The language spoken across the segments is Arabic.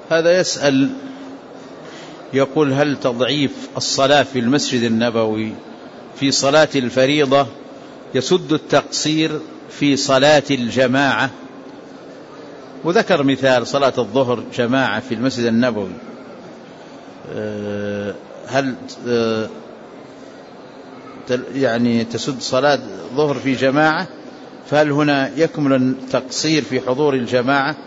هذا يسأل يقول: هل تضعيف الصلاة في المسجد النبوي في صلاة الفريضة يسد التقصير في صلاة الجماعة؟ وذكر مثال صلاة الظهر جماعة في المسجد النبوي، هل يعني تسد صلاة ظهر في جماعة؟ فهل هنا يكمل التقصير في حضور الجماعة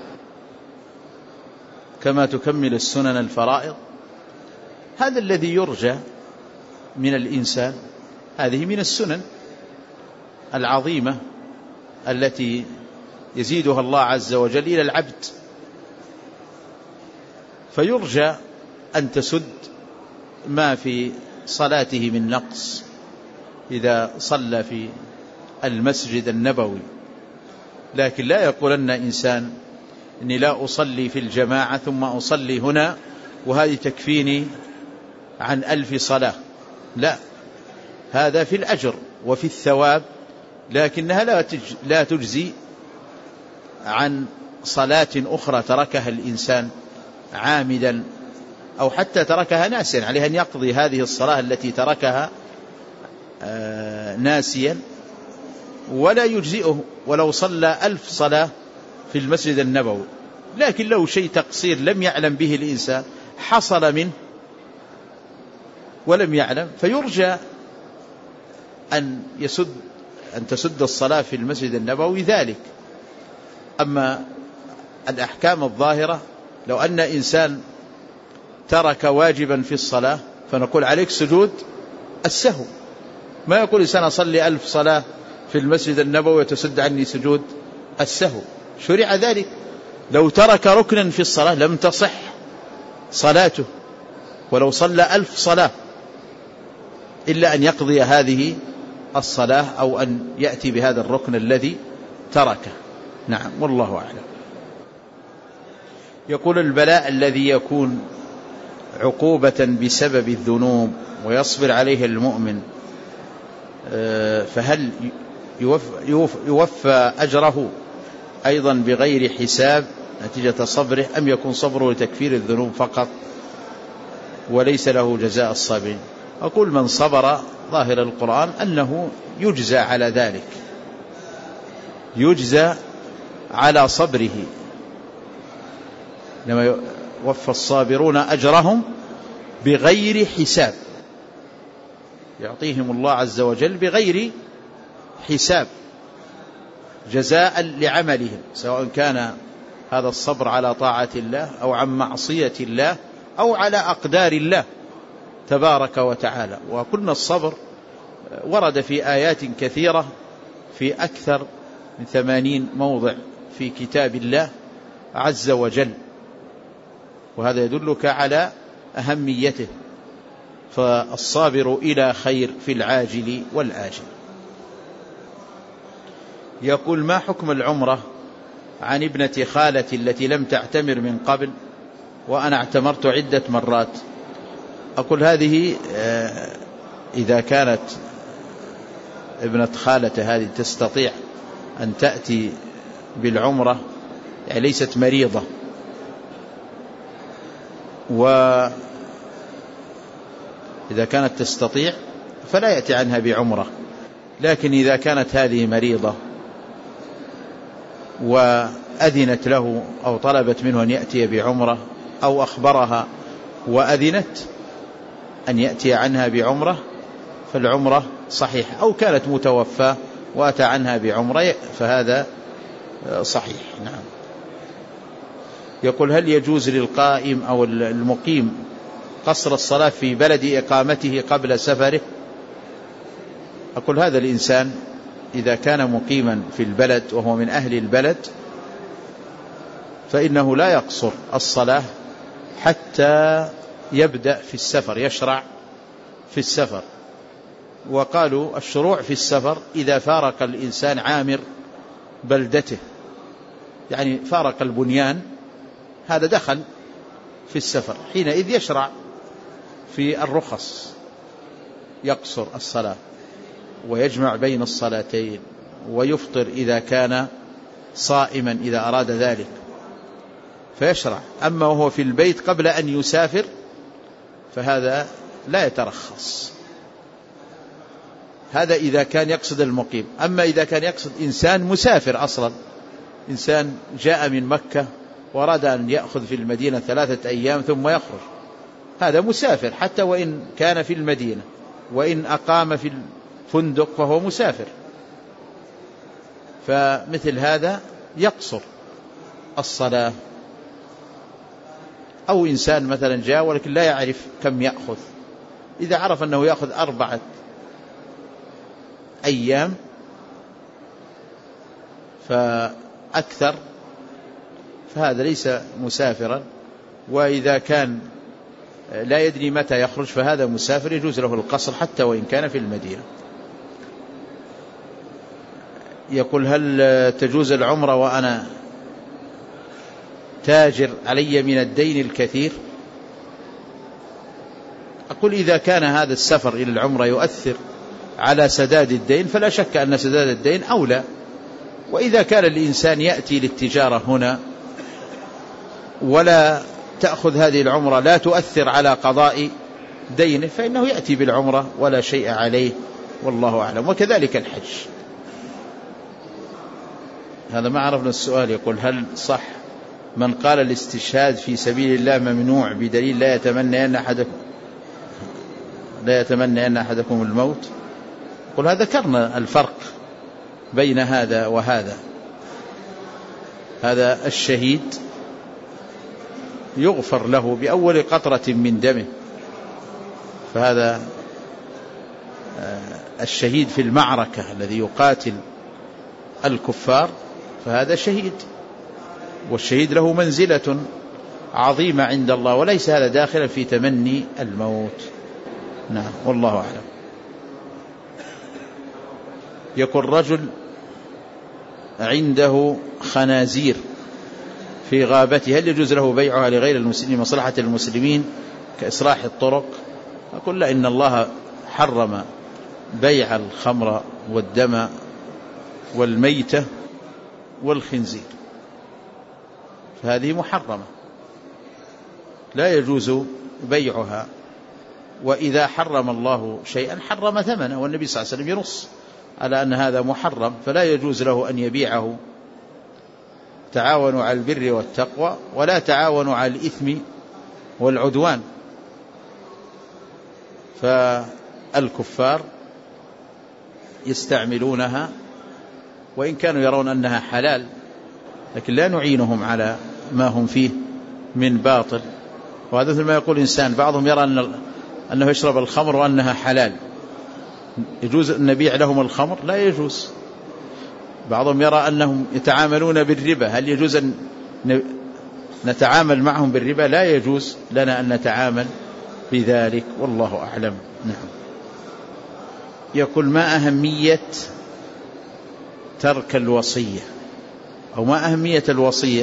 كما تكمل السنن الفرائض؟ هذا الذي يرجى من الإنسان، هذه من السنن العظيمة التي يزيدها الله عز وجل إلى العبد، فيرجى أن تسد ما في صلاته من نقص إذا صلى في المسجد النبوي. لكن لا يقولن إنسان إني لا أصلي في الجماعة ثم أصلي هنا وهذه تكفيني عن 1000 صلاة، لا، هذا في الأجر وفي الثواب، لكنها لا تجزي عن صلاة أخرى تركها الإنسان عامدا أو حتى تركها ناسيا، عليه أن يقضي هذه الصلاة التي تركها ناسيا، ولا يجزئه ولو صلى 1000 صلاة في المسجد النبوي. لكن لو شيء تقصير لم يعلم به الإنسان حصل منه ولم يعلم، فيرجى أن تسد الصلاة في المسجد النبوي ذلك. أما الأحكام الظاهرة، لو أن إنسان ترك واجبا في الصلاة فنقول عليك سجود السهو، ما يقول إنسان أصلي 1000 صلاة في المسجد النبوي وتسد عني سجود السهو، شرع ذلك. لو ترك ركنا في الصلاة لم تصح صلاته ولو صلى 1000 صلاة، إلا أن يقضي هذه الصلاة أو أن يأتي بهذا الركن الذي تركه. نعم، والله أعلم. يقول: البلاء الذي يكون عقوبة بسبب الذنوب ويصبر عليه المؤمن، فهل يوفى أجره أيضا بغير حساب نتيجة صبره، أم يكون صبره لتكفير الذنوب فقط وليس له جزاء الصابرين؟ أقول: من صبر ظاهر القرآن أنه يجزى على ذلك، يجزى على صبره، لما يوفى الصابرون أجرهم بغير حساب، يعطيهم الله عز وجل بغير حساب جزاء لعملهم، سواء كان هذا الصبر على طاعة الله أو عن معصية الله أو على أقدار الله تبارك وتعالى. وكل الصبر ورد في آيات كثيرة في أكثر من 80 موضع في كتاب الله عز وجل، وهذا يدلك على أهميته، فالصابر إلى خير في العاجل والآجل. يقول: ما حكم العمرة عن ابنة خالتي التي لم تعتمر من قبل وأنا اعتمرت عدة مرات؟ أقول: هذه إذا كانت ابنة خالته هذه تستطيع أن تأتي بالعمرة، يعني ليست مريضة، وإذا كانت تستطيع فلا يأتي عنها بعمرة. لكن إذا كانت هذه مريضة وأذنت له أو طلبت منه أن يأتي بعمرة أو أخبرها وأذنت أن يأتي عنها بعمرة فالعمرة صحيح، أو كانت متوفاة وأتى عنها بعمرة فهذا صحيح. نعم. يقول: هل يجوز للقائم أو المقيم قصر الصلاة في بلد إقامته قبل سفره؟ أقول: هذا الإنسان إذا كان مقيما في البلد وهو من أهل البلد فإنه لا يقصر الصلاة حتى يبدأ في السفر، يشرع في السفر. وقالوا الشروع في السفر إذا فارق الإنسان عامر بلدته، يعني فارق البنيان، هذا دخل في السفر، حينئذ يشرع في الرخص، يقصر الصلاة ويجمع بين الصلاتين ويفطر إذا كان صائما إذا أراد ذلك. فيشرع. أما وهو في البيت قبل أن يسافر فهذا لا يترخص. هذا إذا كان يقصد المقيم. أما إذا كان يقصد إنسان مسافر أصلا، إنسان جاء من مكة وأراد أن يأخذ في المدينة 3 أيام ثم يخرج، هذا مسافر حتى وإن كان في المدينة، وإن أقام في الفندق فهو مسافر. فمثل هذا يقصر الصلاة. أو إنسان مثلا جاء ولكن لا يعرف كم يأخذ، إذا عرف أنه يأخذ 4 أيام فأكثر فهذا ليس مسافرا. وإذا كان لا يدري متى يخرج فهذا مسافر، يجوز له القصر حتى وإن كان في المدينة. يقول: هل تجوز العمرة وأنا تاجر علي من الدين الكثير؟ أقول: إذا كان هذا السفر إلى العمرة يؤثر على سداد الدين فلا شك أن سداد الدين أولى. وإذا كان الإنسان يأتي للتجارة هنا ولا تأخذ هذه العمرة لا تؤثر على قضاء دينه فإنه يأتي بالعمرة ولا شيء عليه، والله أعلم. وكذلك الحج. هذا ما عرفنا السؤال. يقول: هل صح من قال الاستشهاد في سبيل الله ممنوع بدليل لا يتمنى أن أحدكم الموت؟ يقول: هذا ذكرنا الفرق بين هذا وهذا. هذا الشهيد يغفر له بأول قطرة من دمه، فهذا الشهيد في المعركة الذي يقاتل الكفار فهذا شهيد، والشهيد له منزلة عظيمة عند الله، وليس هذا داخلا في تمني الموت. نعم، والله أعلم. يقول: رجل عنده خنازير في غابته، هل يجوز له بيعها لغير المسلمين مصلحة المسلمين كإصلاح الطرق؟ أقول: لا، إن الله حرم بيع الخمر والدم والميتة والخنزير، فهذه محرمة لا يجوز بيعها. وإذا حرم الله شيئا حرم ثمنه، والنبي صلى الله عليه وسلم ينص على أن هذا محرم، فلا يجوز له أن يبيعه. تعاونوا على البر والتقوى ولا تعاونوا على الإثم والعدوان. فالكفار يستعملونها وإن كانوا يرون أنها حلال، لكن لا نعينهم على ما هم فيه من باطل. وهذا مثل ما يقول إنسان، بعضهم يرى أنه يشرب الخمر وأنها حلال، يجوز أن نبيع لهم الخمر؟ لا يجوز. بعضهم يرى أنهم يتعاملون بالربا، هل يجوز أن نتعامل معهم بالربا؟ لا يجوز لنا أن نتعامل بذلك، والله أعلم. نعم. يقول: ما أهمية ترك الوصية، أو ما أهمية الوصية؟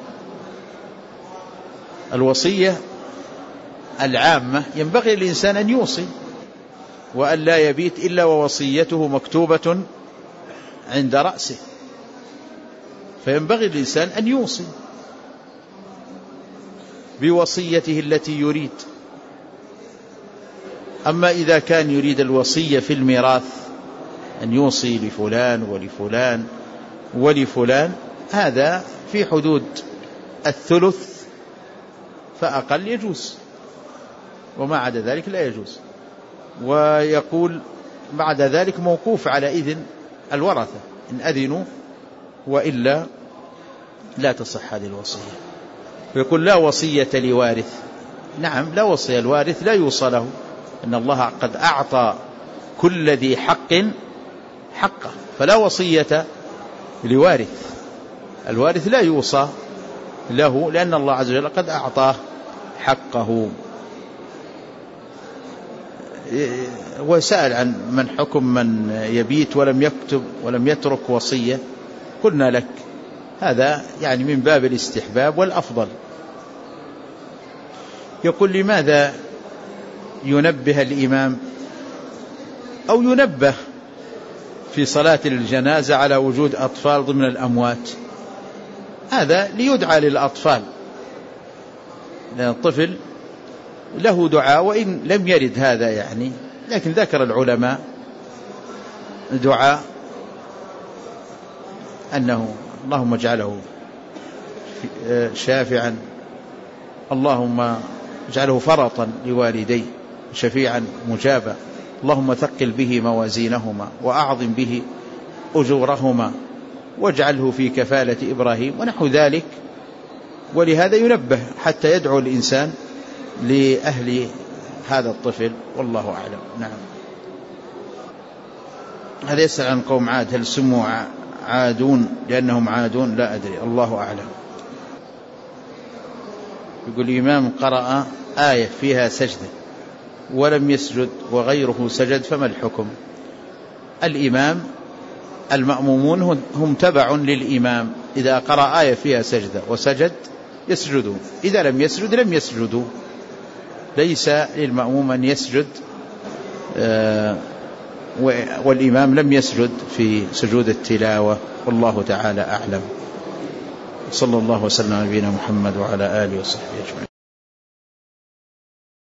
الوصية العامة ينبغي للإنسان أن يوصي، وأن لا يبيت إلا ووصيته مكتوبة عند رأسه، فينبغي للإنسان أن يوصي بوصيته التي يريد. أما إذا كان يريد الوصية في الميراث أن يوصي لفلان ولفلان ولفلان، هذا في حدود 1/3 فأقل يجوز، وما عدا ذلك لا يجوز. ويقول بعد ذلك موقوف على إذن الورثة، إن أذنوا، وإلا لا تصح هذه الوصية. ويقول: لا وصية لوارث. نعم، لا وصية الوارث لا يوصى له، إن الله قد أعطى كل ذي حق حقه، فلا وصية لوارث. الوارث لا يوصى له لأن الله عز وجل قد أعطاه حقه. وسأل عن من حكم من يبيت ولم يكتب ولم يترك وصية. قلنا لك هذا يعني من باب الاستحباب والأفضل. يقول: لماذا ينبه الإمام أو ينبه في صلاة الجنازة على وجود أطفال ضمن الأموات؟ هذا ليدعى للأطفال لأن الطفل له دعاء وإن لم يرد هذا يعني، لكن ذكر العلماء دعاء أنه اللهم اجعله شافعا، اللهم اجعله فرطا لوالديه شفيعا مجابا، اللهم ثقل به موازينهما وأعظم به أجورهما واجعله في كفالة إبراهيم ونحو ذلك. ولهذا ينبه حتى يدعو الإنسان لأهل هذا الطفل، والله أعلم. نعم. هذا يسأل عن قوم عاد، هل سموا عادون لأنهم عادون؟ لا أدري، الله أعلم. يقول الإمام قرأ آية فيها سجدة ولم يسجد وغيره سجد فما الحكم؟ الإمام المأمومون هم تبع للإمام، إذا قرأ آية فيها سجدة وسجد يسجدون، إذا لم يسجد لم يسجدوا. ليس للمأموم أن يسجد والإمام لم يسجد في سجود التلاوة، والله تعالى أعلم. صلى الله وسلم على نبينا محمد وعلى آله وصحبه أجمعين.